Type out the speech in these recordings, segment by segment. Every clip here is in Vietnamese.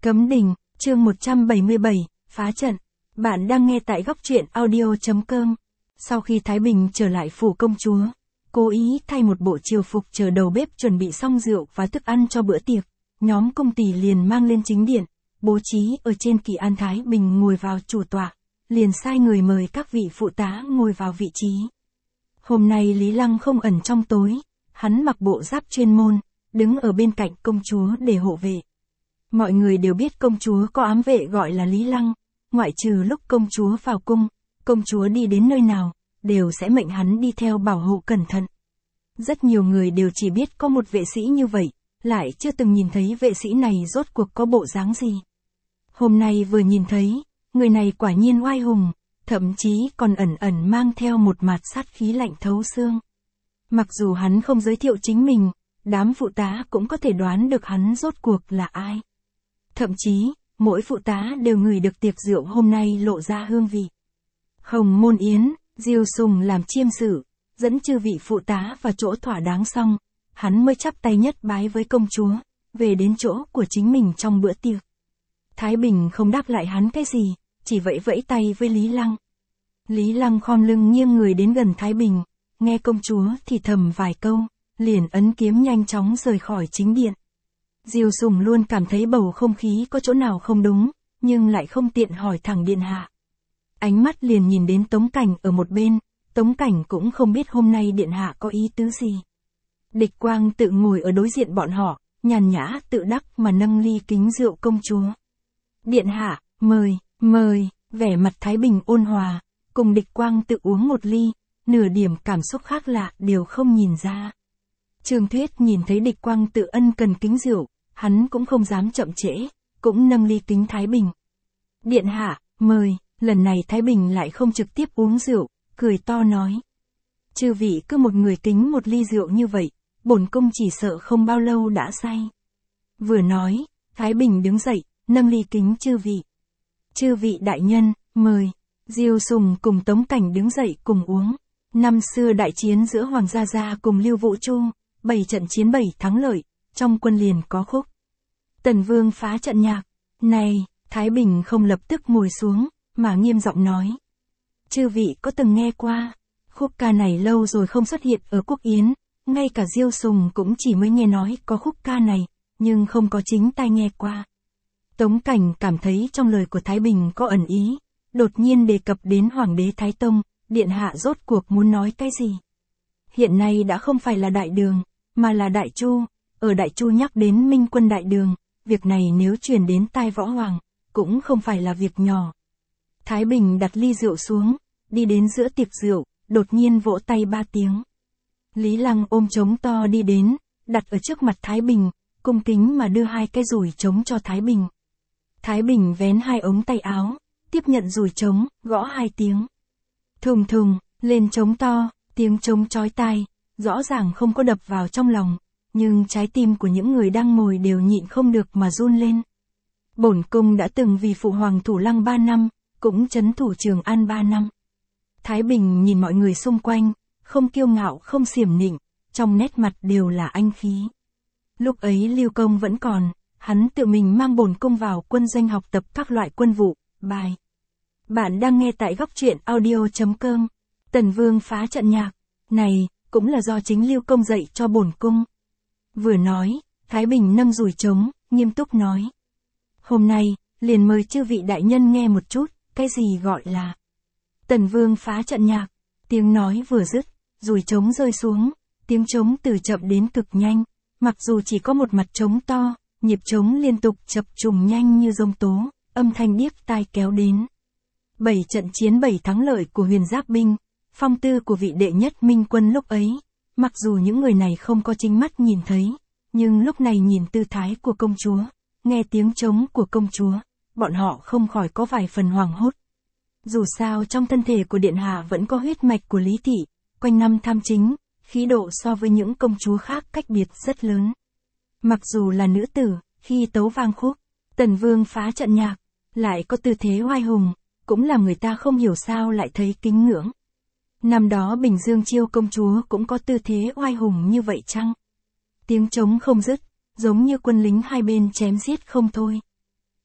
Cấm đình, chương 177, phá trận. Bạn đang nghe tại góc truyện audio.com. Sau khi Thái Bình trở lại phủ công chúa, cố ý thay một bộ triều phục chờ đầu bếp chuẩn bị xong rượu và thức ăn cho bữa tiệc, nhóm công tỳ liền mang lên chính điện, bố trí ở trên kỳ an Thái Bình ngồi vào chủ tọa, liền sai người mời các vị phụ tá ngồi vào vị trí. Hôm nay Lý Lăng không ẩn trong tối, hắn mặc bộ giáp chuyên môn, đứng ở bên cạnh công chúa để hộ vệ. Mọi người đều biết công chúa có ám vệ gọi là Lý Lăng, ngoại trừ lúc công chúa vào cung, công chúa đi đến nơi nào, đều sẽ mệnh hắn đi theo bảo hộ cẩn thận. Rất nhiều người đều chỉ biết có một vệ sĩ như vậy, lại chưa từng nhìn thấy vệ sĩ này rốt cuộc có bộ dáng gì. Hôm nay vừa nhìn thấy, người này quả nhiên oai hùng, thậm chí còn ẩn ẩn mang theo một mạt sát khí lạnh thấu xương. Mặc dù hắn không giới thiệu chính mình, đám phụ tá cũng có thể đoán được hắn rốt cuộc là ai. Thậm chí, mỗi phụ tá đều ngửi được tiệc rượu hôm nay lộ ra hương vị. Hồng Môn Yến, Diêu Sùng làm chiêm sự, dẫn chư vị phụ tá vào chỗ thỏa đáng xong, hắn mới chắp tay nhất bái với công chúa, về đến chỗ của chính mình trong bữa tiệc. Thái Bình không đáp lại hắn cái gì, chỉ vẫy vẫy tay với Lý Lăng. Lý Lăng khom lưng nghiêng người đến gần Thái Bình, nghe công chúa thì thầm vài câu, liền ấn kiếm nhanh chóng rời khỏi chính điện. Diêu Sùng luôn cảm thấy bầu không khí có chỗ nào không đúng, nhưng lại không tiện hỏi thẳng điện hạ. Ánh mắt liền nhìn đến Tống Cảnh ở một bên, Tống Cảnh cũng không biết hôm nay điện hạ có ý tứ gì. Địch Quang tự ngồi ở đối diện bọn họ, nhàn nhã tự đắc mà nâng ly kính rượu công chúa. Điện hạ, mời, vẻ mặt Thái Bình ôn hòa, cùng Địch Quang tự uống một ly, nửa điểm cảm xúc khác lạ đều không nhìn ra. Trương Thuyết nhìn thấy Địch Quang tự ân cần kính rượu, hắn cũng không dám chậm trễ, cũng nâng ly kính Thái Bình. Điện hạ, mời, lần này Thái Bình lại không trực tiếp uống rượu, cười to nói. Chư vị cứ một người kính một ly rượu như vậy, bổn cung chỉ sợ không bao lâu đã say. Vừa nói, Thái Bình đứng dậy, nâng ly kính chư vị. Chư vị đại nhân, mời. Diêu Sùng cùng Tống Cảnh đứng dậy cùng uống. Năm xưa đại chiến giữa Hoàng Gia Gia cùng Lưu Vũ Chu, 7 trận chiến 7 thắng lợi, trong quân liền có khúc. Tần Vương phá trận nhạc. Này, Thái Bình không lập tức ngồi xuống, mà nghiêm giọng nói. Chư vị có từng nghe qua, khúc ca này lâu rồi không xuất hiện ở Quốc Yến, ngay cả Diêu Sùng cũng chỉ mới nghe nói có khúc ca này, nhưng không có chính tai nghe qua. Tống Cảnh cảm thấy trong lời của Thái Bình có ẩn ý, đột nhiên đề cập đến Hoàng đế Thái Tông, điện hạ rốt cuộc muốn nói cái gì. Hiện nay đã không phải là Đại Đường, mà là Đại Chu, ở Đại Chu nhắc đến Minh quân Đại Đường, việc này nếu truyền đến tai Võ Hoàng, cũng không phải là việc nhỏ. Thái Bình đặt ly rượu xuống, đi đến giữa tiệc rượu, đột nhiên vỗ tay 3 tiếng. Lý Lăng ôm trống to đi đến, đặt ở trước mặt Thái Bình, cung kính mà đưa 2 cái dùi trống cho Thái Bình. Thái Bình vén 2 ống tay áo, tiếp nhận dùi trống, gõ 2 tiếng. Thùng thùng, lên trống to, tiếng trống chói tai, rõ ràng không có đập vào trong lòng, nhưng trái tim của những người đang ngồi đều nhịn không được mà run lên. Bổn cung đã từng vì phụ hoàng thủ lăng 3 năm, cũng trấn thủ Trường An 3 năm. Thái Bình nhìn mọi người xung quanh, không kiêu ngạo không xiểm nịnh, trong nét mặt đều là anh khí. Lúc ấy Lưu Công vẫn còn, hắn tự mình mang bổn cung vào quân doanh học tập các loại quân vụ, bài. Bạn đang nghe tại góc truyện audio.com. Tần Vương phá trận nhạc, này, cũng là do chính Lưu Công dạy cho bổn cung. Vừa nói, Thái Bình nâng dùi trống, nghiêm túc nói. Hôm nay, liền mời chư vị đại nhân nghe một chút, cái gì gọi là Tần Vương phá trận nhạc. Tiếng nói vừa dứt, dùi trống rơi xuống, tiếng trống từ chậm đến cực nhanh, mặc dù chỉ có một mặt trống to, nhịp trống liên tục chập trùng nhanh như giông tố, âm thanh điếc tai kéo đến. 7 trận chiến 7 thắng lợi của Huyền Giáp binh, phong tư của vị đệ nhất Minh quân lúc ấy, mặc dù những người này không có chính mắt nhìn thấy, nhưng lúc này nhìn tư thái của công chúa, nghe tiếng trống của công chúa, bọn họ không khỏi có vài phần hoảng hốt. Dù sao trong thân thể của điện hạ vẫn có huyết mạch của Lý thị, quanh năm tham chính, khí độ so với những công chúa khác cách biệt rất lớn. Mặc dù là nữ tử, khi tấu vang khúc, Tần Vương phá trận nhạc, lại có tư thế oai hùng, cũng làm người ta không hiểu sao lại thấy kính ngưỡng. Năm đó Bình Dương Chiêu công chúa cũng có tư thế oai hùng như vậy chăng? Tiếng trống không dứt, giống như quân lính hai bên chém giết không thôi.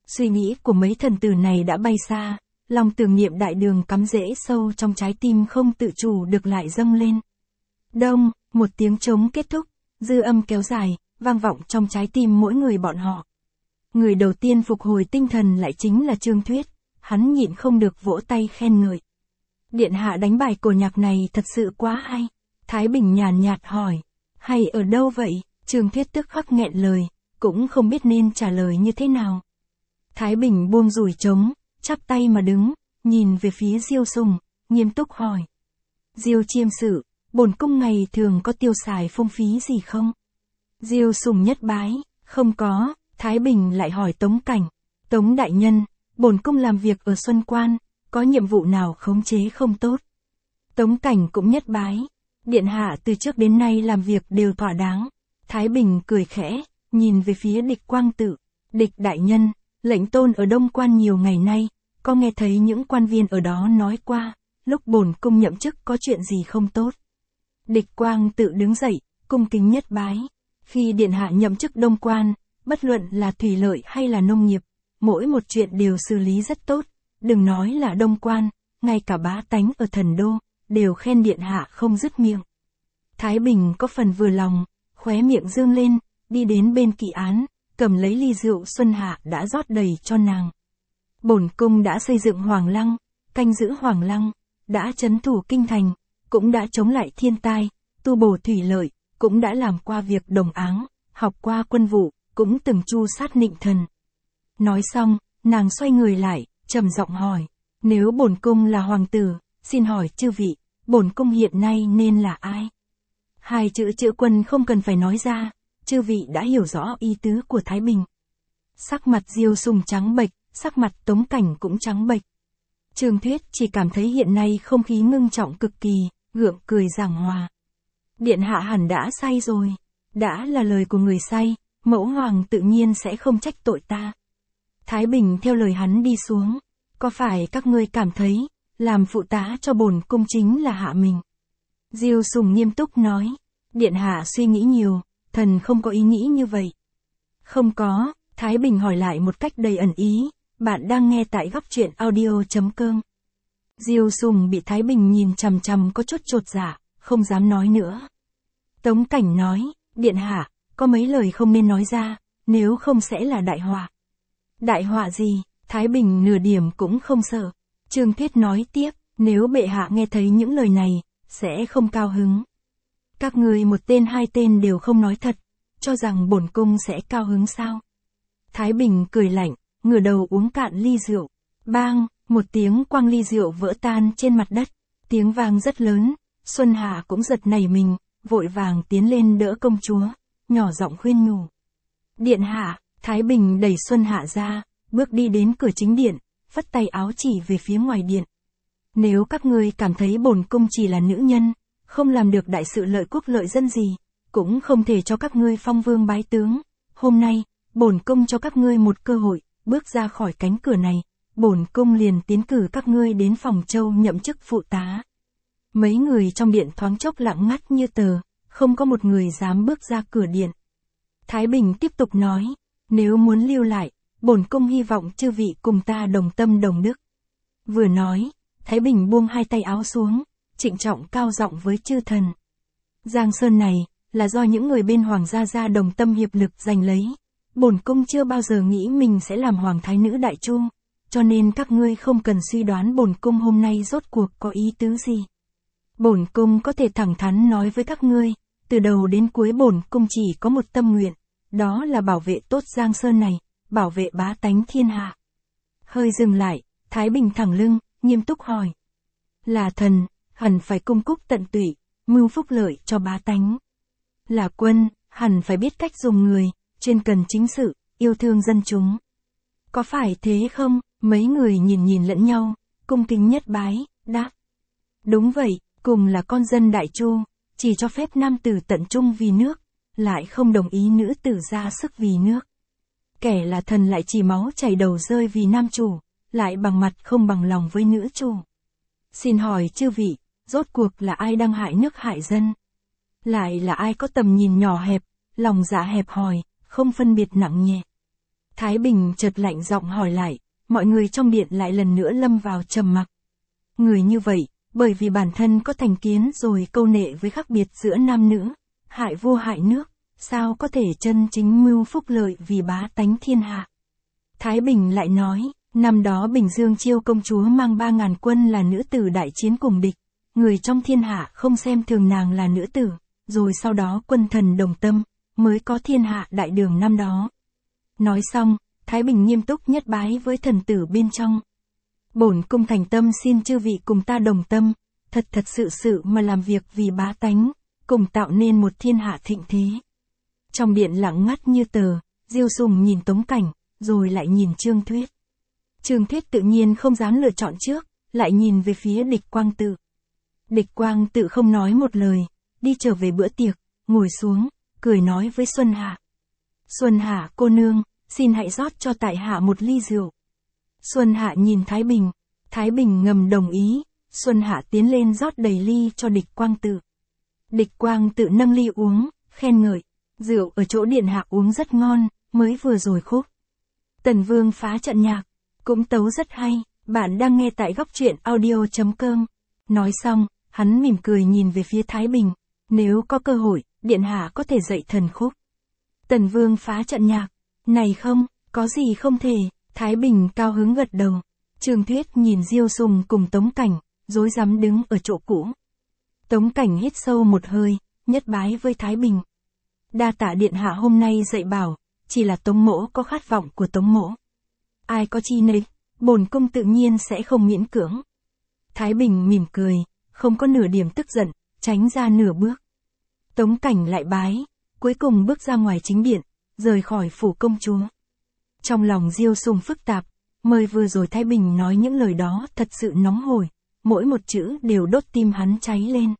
Suy nghĩ của mấy thần tử này đã bay xa, lòng tưởng niệm đại đường cắm rễ sâu trong trái tim không tự chủ được lại dâng lên. Đông, một tiếng trống kết thúc, dư âm kéo dài, vang vọng trong trái tim mỗi người bọn họ. Người đầu tiên phục hồi tinh thần lại chính là Trương Thuyết, hắn nhịn không được vỗ tay khen ngợi. Điện hạ đánh bài cổ nhạc này thật sự quá hay. Thái Bình nhàn nhạt hỏi, hay ở đâu vậy? Trương Thuyết tức khắc nghẹn lời, cũng không biết nên trả lời như thế nào. Thái Bình buông rủi trống, chắp tay mà đứng, nhìn về phía Diêu Sùng, nghiêm túc hỏi. Diêu chiêm sự, bổn cung ngày thường có tiêu xài phung phí gì không? Diêu Sùng nhất bái, không có. Thái Bình lại hỏi Tống Cảnh. Tống đại nhân, bổn cung làm việc ở Xuân Quan, có nhiệm vụ nào khống chế không tốt? Tống Cảnh cũng nhất bái. Điện hạ từ trước đến nay làm việc đều thỏa đáng. Thái Bình cười khẽ, nhìn về phía Địch Quang Tự. Địch đại nhân, lệnh tôn ở Đông Quan nhiều ngày nay, có nghe thấy những quan viên ở đó nói qua, lúc bổn cung nhậm chức có chuyện gì không tốt? Địch Quang Tự đứng dậy, cung kính nhất bái. Khi điện hạ nhậm chức Đông Quan, bất luận là thủy lợi hay là nông nghiệp, mỗi một chuyện đều xử lý rất tốt, đừng nói là Đông Quan, ngay cả bá tánh ở Thần Đô, đều khen điện hạ không dứt miệng. Thái Bình có phần vừa lòng, khóe miệng dương lên, đi đến bên kỵ án, cầm lấy ly rượu Xuân Hạ đã rót đầy cho nàng. Bổn cung đã xây dựng Hoàng Lăng, canh giữ Hoàng Lăng, đã trấn thủ kinh thành, cũng đã chống lại thiên tai, tu bổ thủy lợi, cũng đã làm qua việc đồng áng, học qua quân vụ, cũng từng chu sát nịnh thần. Nói xong, nàng xoay người lại, trầm giọng hỏi, nếu bổn cung là hoàng tử, xin hỏi chư vị, bổn cung hiện nay nên là ai? Hai chữ chữ quân không cần phải nói ra, chư vị đã hiểu rõ ý tứ của Thái Bình. Sắc mặt Diêu Sùng trắng bệch, sắc mặt Tống Cảnh cũng trắng bệch. Trương Thuyết chỉ cảm thấy hiện nay không khí ngưng trọng cực kỳ, gượng cười giảng hòa. Điện hạ hẳn đã say rồi, đã là lời của người say, mẫu hoàng tự nhiên sẽ không trách tội ta. Thái Bình theo lời hắn đi xuống, có phải các ngươi cảm thấy, làm phụ tá cho bổn cung chính là hạ mình? Diêu Sùng nghiêm túc nói, điện hạ suy nghĩ nhiều, thần không có ý nghĩ như vậy. Không có, Thái Bình hỏi lại một cách đầy ẩn ý, bạn đang nghe tại góc truyện audio.com. Diêu Sùng bị Thái Bình nhìn chằm chằm có chút chột dạ, không dám nói nữa. Tống Cảnh nói, điện hạ, có mấy lời không nên nói ra, nếu không sẽ là đại họa. Đại họa gì? Thái Bình nửa điểm cũng không sợ. Trương Thuyết nói tiếp, nếu bệ hạ nghe thấy những lời này, sẽ không cao hứng. Các người một tên hai tên đều không nói thật, cho rằng bổn cung sẽ cao hứng sao? Thái Bình cười lạnh, ngửa đầu uống cạn ly rượu. Bang, một tiếng quang ly rượu vỡ tan trên mặt đất. Tiếng vang rất lớn, Xuân Hạ cũng giật nảy mình, vội vàng tiến lên đỡ công chúa, nhỏ giọng khuyên nhủ. Điện hạ, Thái Bình đẩy Xuân Hạ ra, bước đi đến cửa chính điện, phất tay áo chỉ về phía ngoài điện. Nếu các ngươi cảm thấy bổn cung chỉ là nữ nhân, không làm được đại sự lợi quốc lợi dân gì, cũng không thể cho các ngươi phong vương bái tướng. Hôm nay, bổn cung cho các ngươi một cơ hội, bước ra khỏi cánh cửa này, bổn cung liền tiến cử các ngươi đến Phòng Châu nhậm chức phụ tá. Mấy người trong điện thoáng chốc lặng ngắt như tờ, không có một người dám bước ra cửa điện. Thái Bình tiếp tục nói, nếu muốn lưu lại, bổn cung hy vọng chư vị cùng ta đồng tâm đồng đức. Vừa nói, Thái Bình buông hai tay áo xuống, trịnh trọng cao giọng với chư thần. Giang Sơn này, là do những người bên hoàng gia đồng tâm hiệp lực giành lấy. Bổn cung chưa bao giờ nghĩ mình sẽ làm hoàng thái nữ đại chu, cho nên các ngươi không cần suy đoán bổn cung hôm nay rốt cuộc có ý tứ gì. Bổn cung có thể thẳng thắn nói với các ngươi, từ đầu đến cuối bổn cung chỉ có một tâm nguyện, đó là bảo vệ tốt Giang Sơn này, bảo vệ bá tánh thiên hạ. Hơi dừng lại, Thái Bình thẳng lưng, nghiêm túc hỏi. Là thần, hẳn phải cung cúc tận tụy, mưu phúc lợi cho bá tánh. Là quân, hẳn phải biết cách dùng người, chuyên cần chính sự, yêu thương dân chúng. Có phải thế không? Mấy người nhìn lẫn nhau, cung kính nhất bái, đáp. Đúng vậy, cùng là con dân đại chu, chỉ cho phép nam tử tận trung vì nước, lại không đồng ý nữ tử ra sức vì nước. Kẻ là thần lại chỉ máu chảy đầu rơi vì nam chủ, lại bằng mặt không bằng lòng với nữ chủ. Xin hỏi chư vị, rốt cuộc là ai đang hại nước hại dân? Lại là ai có tầm nhìn nhỏ hẹp, lòng dạ hẹp hòi, không phân biệt nặng nhẹ? Thái Bình chợt lạnh giọng hỏi lại, mọi người trong điện lại lần nữa lâm vào trầm mặc. Người như vậy, bởi vì bản thân có thành kiến rồi câu nệ với khác biệt giữa nam nữ, hại vua hại nước, sao có thể chân chính mưu phúc lợi vì bá tánh thiên hạ. Thái Bình lại nói, năm đó Bình Dương Chiêu công chúa mang 3.000 quân là nữ tử đại chiến cùng địch, người trong thiên hạ không xem thường nàng là nữ tử, rồi sau đó quân thần đồng tâm, mới có thiên hạ đại đường năm đó. Nói xong, Thái Bình nghiêm túc nhất bái với thần tử bên trong. Bổn cung thành tâm xin chư vị cùng ta đồng tâm, thật sự mà làm việc vì bá tánh, cùng tạo nên một thiên hạ thịnh thế. Trong điện lặng ngắt như tờ, Diêu Sùng nhìn Tống Cảnh, rồi lại nhìn Trương Thuyết. Trương Thuyết tự nhiên không dám lựa chọn trước, lại nhìn về phía Địch Quang Tự. Địch Quang Tự không nói một lời, đi trở về bữa tiệc, ngồi xuống, cười nói với Xuân Hạ. Xuân Hạ cô nương, xin hãy rót cho tại hạ một ly rượu. Xuân Hạ nhìn Thái Bình ngầm đồng ý, Xuân Hạ tiến lên rót đầy ly cho Địch Quang Tự. Địch Quang Tự nâng ly uống, khen ngợi, rượu ở chỗ điện hạ uống rất ngon, mới vừa rồi khúc Tần Vương phá trận nhạc, cũng tấu rất hay, bạn đang nghe tại góc truyện audio.com. Nói xong, hắn mỉm cười nhìn về phía Thái Bình, nếu có cơ hội, điện hạ có thể dạy thần khúc Tần Vương phá trận nhạc, này không, có gì không thể. Thái Bình cao hứng gật đầu. Trương Thuyết nhìn Diêu Sùng cùng Tống Cảnh, rối rắm đứng ở chỗ cũ. Tống Cảnh hít sâu một hơi, nhất bái với Thái Bình. Đa tạ điện hạ hôm nay dạy bảo, chỉ là Tống mỗ có khát vọng của Tống mỗ. Ai có chi nấy, bổn cung tự nhiên sẽ không miễn cưỡng. Thái Bình mỉm cười, không có nửa điểm tức giận, tránh ra nửa bước. Tống Cảnh lại bái, cuối cùng bước ra ngoài chính điện, rời khỏi phủ công chúa. Trong lòng Diêu Sùng phức tạp, mới vừa rồi Thái Bình nói những lời đó thật sự nóng hổi, mỗi một chữ đều đốt tim hắn cháy lên.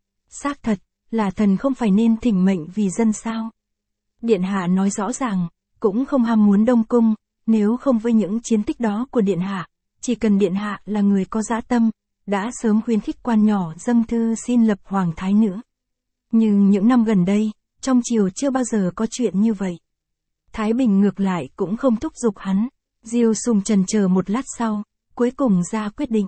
Xác thật, là thần không phải nên thỉnh mệnh vì dân sao? Điện hạ nói rõ ràng, cũng không ham muốn đông cung, nếu không với những chiến tích đó của điện hạ, chỉ cần điện hạ là người có dã tâm, đã sớm khuyến khích quan nhỏ dâng thư xin lập hoàng thái nữa. Nhưng những năm gần đây, trong triều chưa bao giờ có chuyện như vậy. Thái Bình ngược lại cũng không thúc giục hắn. Diêu Sùng chần chờ một lát sau, cuối cùng ra quyết định.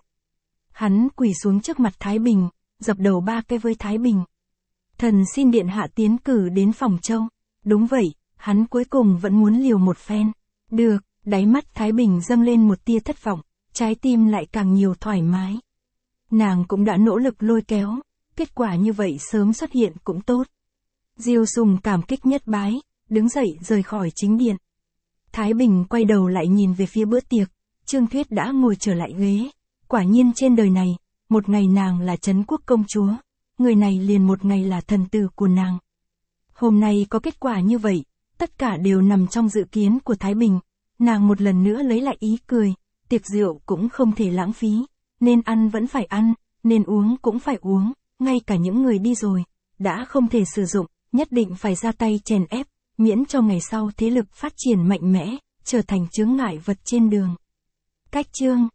Hắn quỳ xuống trước mặt Thái Bình, dập đầu 3 cái với Thái Bình. Thần xin điện hạ tiến cử đến Phòng Châu. Đúng vậy, hắn cuối cùng vẫn muốn liều một phen. Được, đáy mắt Thái Bình dâng lên một tia thất vọng, trái tim lại càng nhiều thoải mái. Nàng cũng đã nỗ lực lôi kéo, kết quả như vậy sớm xuất hiện cũng tốt. Diêu Sùng cảm kích nhất bái, đứng dậy rời khỏi chính điện. Thái Bình quay đầu lại nhìn về phía bữa tiệc, Trương Thuyết đã ngồi trở lại ghế. Quả nhiên trên đời này, một ngày nàng là Trấn Quốc công chúa, người này liền một ngày là thần tử của nàng. Hôm nay có kết quả như vậy, tất cả đều nằm trong dự kiến của Thái Bình. Nàng một lần nữa lấy lại ý cười, tiệc rượu cũng không thể lãng phí, nên ăn vẫn phải ăn, nên uống cũng phải uống, ngay cả những người đi rồi, đã không thể sử dụng, nhất định phải ra tay chèn ép, miễn cho ngày sau thế lực phát triển mạnh mẽ, trở thành chướng ngại vật trên đường. Cách chương